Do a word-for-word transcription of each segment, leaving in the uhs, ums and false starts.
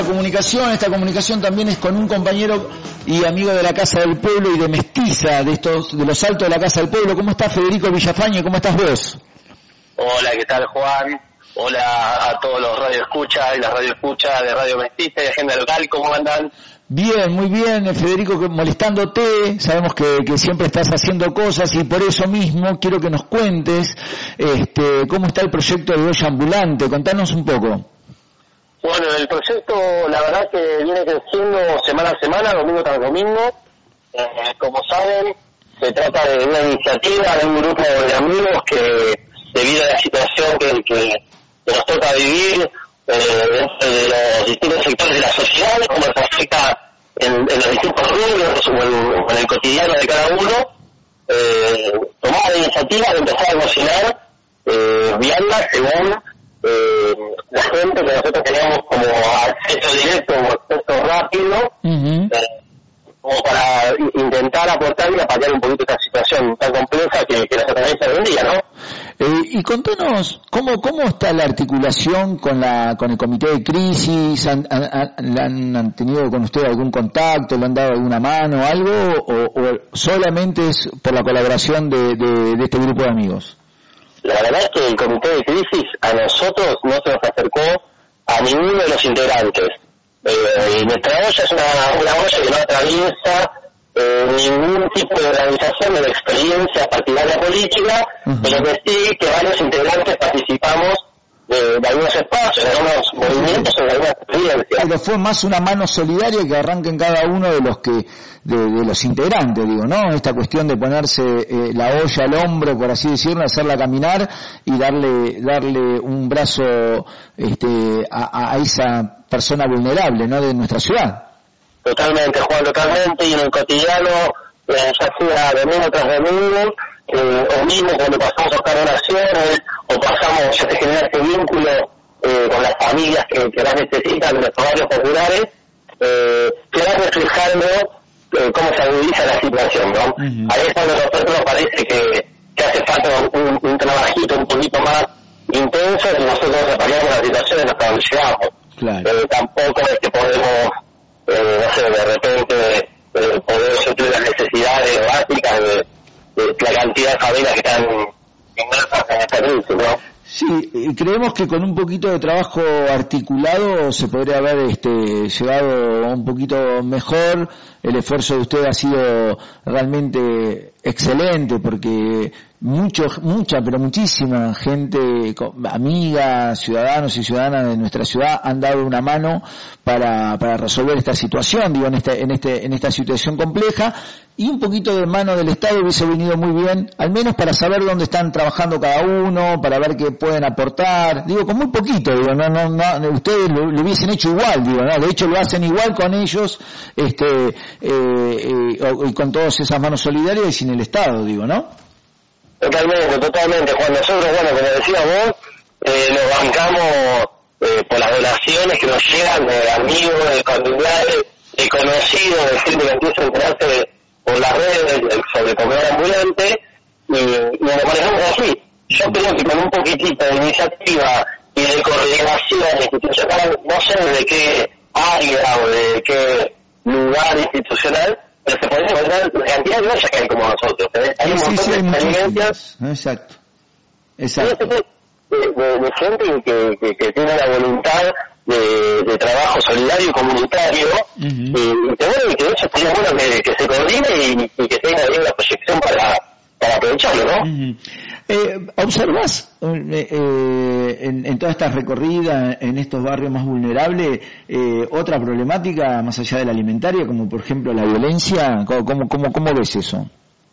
Comunicación, esta comunicación también es con un compañero y amigo de la Casa del Pueblo y de Mestiza, de estos, de los altos de la Casa del Pueblo. ¿Cómo estás, Federico Villafañe? ¿Cómo estás vos? Hola, ¿qué tal, Juan? Hola a todos los radioescuchas y las radioescuchas de Radio Mestiza y Agenda Local, ¿cómo andan? Bien, muy bien, Federico, molestándote, sabemos que, que siempre estás haciendo cosas y por eso mismo quiero que nos cuentes este, cómo está el proyecto de olla ambulante. Contanos un poco. Bueno, el proyecto, la verdad que viene creciendo semana a semana, domingo tras domingo. Eh, como saben, se trata de una iniciativa de un grupo de amigos que, debido a la situación que, que, que nos toca vivir eh, dentro de los distintos sectores de la sociedad, como se afecta en, en los distintos rubros o en, o en el cotidiano de cada uno, eh, tomamos la iniciativa de empezar a cocinar eh, viandas según Eh, la gente que nosotros teníamos como acceso directo o acceso rápido, uh-huh. eh, como para intentar aportar y apagar un poquito esta situación tan compleja que, que nos atraviesa hoy en día, ¿no? Eh, y contanos, ¿cómo cómo está la articulación con la con el comité de crisis? ¿Han, han, han, han tenido con usted algún contacto? ¿Le han dado alguna mano, algo? ¿O, o solamente es por la colaboración de, de, de este grupo de amigos? La verdad es que el comité de crisis a nosotros no se nos acercó a ninguno de los integrantes. Eh, y nuestra olla es una, una olla que no atraviesa eh, ningún tipo de organización o de experiencia partidaria política, uh-huh. pero que sí que varios integrantes participamos de, de algunos espacios, de algunos movimientos o de algunas experiencias. Pero fue más una mano solidaria que arranca en cada uno de los que de, de los integrantes, digo, ¿no? Esta cuestión de ponerse eh, la olla al hombro, por así decirlo, hacerla caminar y darle darle un brazo este, a, a esa persona vulnerable, ¿no? De nuestra ciudad. Totalmente, Juan, totalmente, y en el cotidiano, eh, ya sea domingo tras domingo, eh, o mismo cuando pasamos a buscar oraciones, o pasamos, ya se genera ese vínculo eh, con las familias que, que las necesitan, en los barrios populares, eh, que va reflejando eh, cómo se agudiza la situación, ¿no? Uh-huh. Ahí es cuando a nosotros nos parece que, que hace falta un, un trabajito un poquito más intenso y nosotros reparamos la situación en nuestra llegamos. Claro. Eh, tampoco es que podemos, eh, no sé, de repente eh, poder suplir las necesidades básicas de, de la cantidad de familias que están inmersas en esta crisis, ¿no? Sí, creemos que con un poquito de trabajo articulado se podría haber este, llegado un poquito mejor. El esfuerzo de usted ha sido realmente excelente porque muchos, mucha, pero muchísima gente, amiga, ciudadanos y ciudadanas de nuestra ciudad han dado una mano para, para resolver esta situación, digo, en este, en este, en esta situación compleja. Y un poquito de mano del Estado hubiese venido muy bien, al menos para saber dónde están trabajando cada uno, para ver qué pueden aportar, digo, con muy poquito, digo, no, no, no, ustedes lo, lo hubiesen hecho igual, digo, ¿no? De hecho lo hacen igual con ellos, este, eh, eh, y con todas esas manos solidarias y sin el Estado, digo, ¿no? Totalmente, totalmente, Juan. Nosotros, bueno, como decías vos, eh, nos bancamos eh, por las donaciones que nos llegan de amigos, de familiares, de conocidos, de gente que empieza a enterarse por las redes sobre comedor ambulante, y, y nos manejamos así. Yo creo que con un poquitito de iniciativa y de coordinación institucional, no sé de qué área o de qué lugar institucional, pero se puede encontrar la cantidad de ollas que hay como nosotros. ¿eh? Hay sí, un montón sí, sí, de experiencias. Exacto. Exacto. De, de, de gente que, que, que tiene la voluntad de, de trabajo solidario y comunitario, uh-huh. y, y que bueno, y que de hecho sería bueno que, que se coordine y, y que tenga bien la proyección para, para aprovecharlo, ¿no? Uh-huh. Eh, ¿Observás eh, eh, en, en toda esta recorrida, en estos barrios más vulnerables, eh, otra problemática más allá de la alimentaria, como por ejemplo la violencia? ¿Cómo, cómo, cómo, cómo ves eso?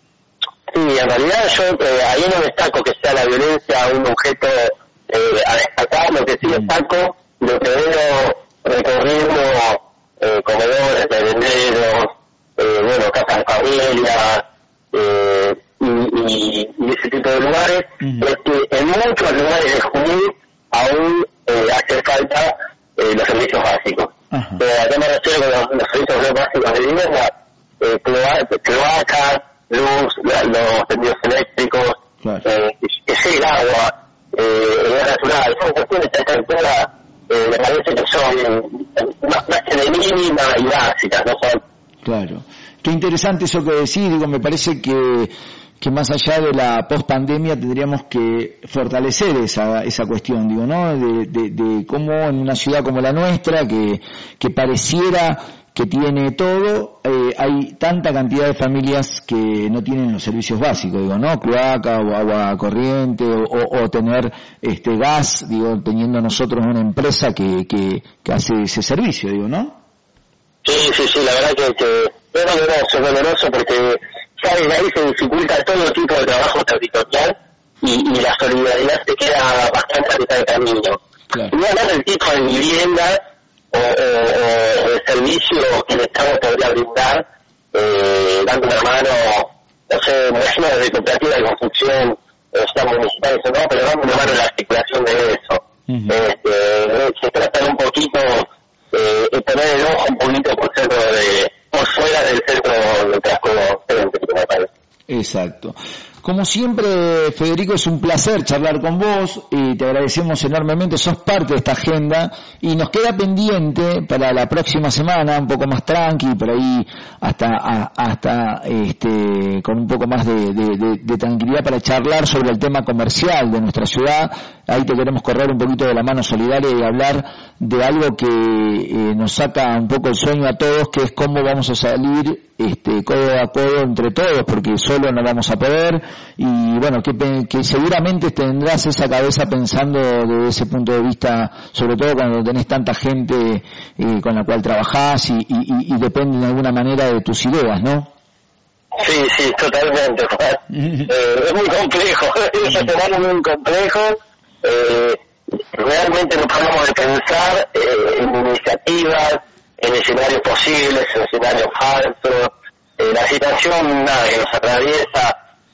Sí, en realidad yo eh, ahí no destaco que sea la violencia un objeto eh, a destacar, lo que sí destaco, lo que veo recorriendo eh, comedores, merenderos, eh, bueno, casas de familia, eh, y, y, y ese tipo de lugares, uh-huh. es que en muchos lugares de Junín aún eh, hace falta eh, los servicios básicos. Uh-huh. Eh, acá me refiero con los, los servicios básicos de vivienda, eh, cloacas, cloaca, luz, la, los tendidos eléctricos, claro. eh, que llegue el agua, eh, el gas natural, son cuestiones que a esta altura eh, me parece que son más, más que de mínima y básicas, no son. Claro. Qué interesante eso que decís, digo, me parece que que más allá de la post-pandemia tendríamos que fortalecer esa esa cuestión, digo, ¿no? De, de, de cómo en una ciudad como la nuestra, que, que pareciera que tiene todo, eh, hay tanta cantidad de familias que no tienen los servicios básicos, digo, ¿no? Cloaca o agua corriente o, o, o tener este gas, digo, teniendo nosotros una empresa que, que, que hace ese servicio, digo, ¿no? Sí, sí, sí, la verdad que, que es doloroso, es doloroso porque, ¿sabes? Ahí se dificulta todo tipo de trabajo territorial y, y la solidaridad se queda bastante a mitad de camino. Claro. Y hablar del tipo de vivienda o, o, o de servicio que el Estado podría brindar, eh, dando una mano, no sé, me imagino desde cooperativa de construcción, o sea, municipales o no, pero dando una mano en la articulación de eso. Uh-huh. este, se trata de un poquito, eh, de poner el ojo un poquito por centro de, por fuera del centro del casco céntrico, me parece. Exacto. Como siempre, Federico, es un placer charlar con vos y te agradecemos enormemente, sos parte de esta agenda y nos queda pendiente para la próxima semana, un poco más tranqui, por ahí hasta a, hasta este con un poco más de, de, de, de tranquilidad para charlar sobre el tema comercial de nuestra ciudad. Ahí te queremos correr un poquito de la mano solidaria y hablar de algo que eh, nos saca un poco el sueño a todos, que es cómo vamos a salir este codo a codo entre todos, porque solo no vamos a poder. Y bueno, que, que seguramente tendrás esa cabeza pensando desde ese punto de vista, sobre todo cuando tenés tanta gente eh, con la cual trabajás y, y, y depende de alguna manera de tus ideas, ¿no? Sí, sí, totalmente, Juan. eh, es muy complejo, es es muy complejo. Eh, realmente nos paramos de pensar eh, en iniciativas, en escenarios posibles, en escenarios falsos. Eh, la situación nada, que nos atraviesa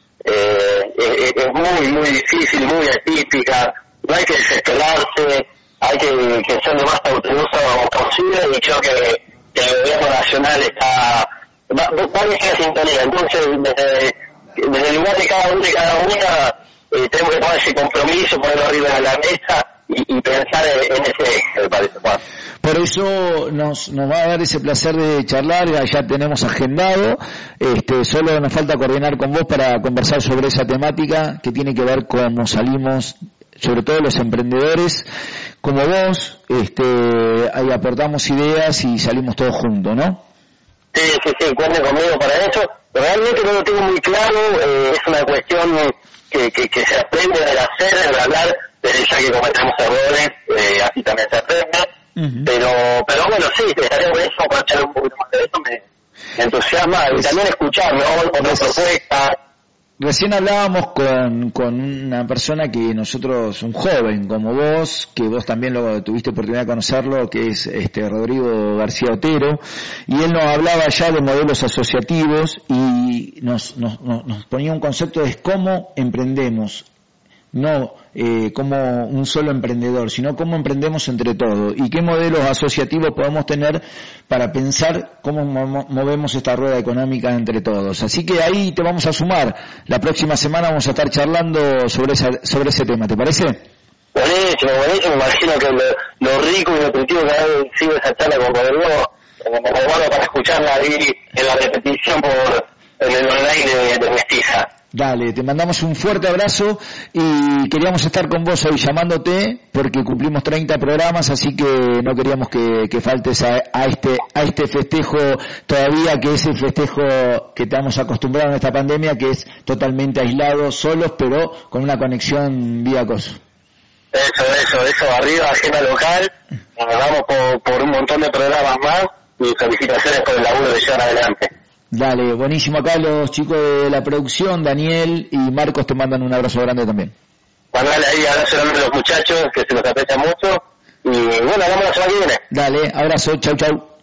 eh, es, es muy, muy difícil, muy atípica. No hay que desesperarse, hay que, que ser lo más cauteloso posible, y creo que, que el gobierno nacional está va, va a dejar sintonía. Entonces, desde, desde el lugar de cada uno y cada una, eh, tenemos que tomar ese compromiso, ponerlo arriba de la mesa y, y pensar en, en ese eje, me parece, Juan. Por eso nos, nos va a dar ese placer de charlar, ya tenemos agendado, este, solo nos falta coordinar con vos para conversar sobre esa temática que tiene que ver cómo salimos, sobre todo los emprendedores, como vos, este, ahí aportamos ideas y salimos todos juntos, ¿no? Sí, sí, sí, cuenten conmigo para eso. Realmente no lo tengo muy claro, eh, es una cuestión que, que, que se aprende del hacer, del hablar, desde ya que cometemos errores, eh, así también se aprende. Uh-huh. Pero pero bueno, sí, estaría bueno eso, para echar un poquito más de eso, me, me entusiasma y también escuchar, ¿no? Otras propuestas. Recién hablábamos con, con una persona que nosotros, un joven como vos, que vos también lo tuviste oportunidad de conocerlo, que es este Rodrigo García Otero, y él nos hablaba ya de modelos asociativos y nos, nos, nos ponía un concepto de cómo emprendemos, no eh, como un solo emprendedor, sino cómo emprendemos entre todos y qué modelos asociativos podemos tener para pensar cómo movemos esta rueda económica entre todos. Así que ahí te vamos a sumar. La próxima semana vamos a estar charlando sobre esa, sobre ese tema, ¿te parece? Buenísimo, buenísimo. Me imagino que lo, lo rico y nutritivo que ha sido esa charla con Rodrigo, como bueno para escucharla ahí en la repetición por en el online de, de Mestiza. Dale, te mandamos un fuerte abrazo y queríamos estar con vos hoy llamándote porque cumplimos treinta programas, así que no queríamos que, que faltes a, a este a este festejo todavía, que es el festejo que estamos acostumbrados en esta pandemia, que es totalmente aislados, solos, pero con una conexión vía coso. Eso, eso, eso, arriba, agenda local, nos vamos por, por un montón de programas más y felicitaciones por el laburo de llevar adelante. Dale, buenísimo. Acá los chicos de la producción, Daniel y Marcos, te mandan un abrazo grande también. Mandale ahí abrazo grande a los muchachos, que se los aprecia mucho. Y bueno, vamos la semana que viene. Dale, abrazo, chau chau.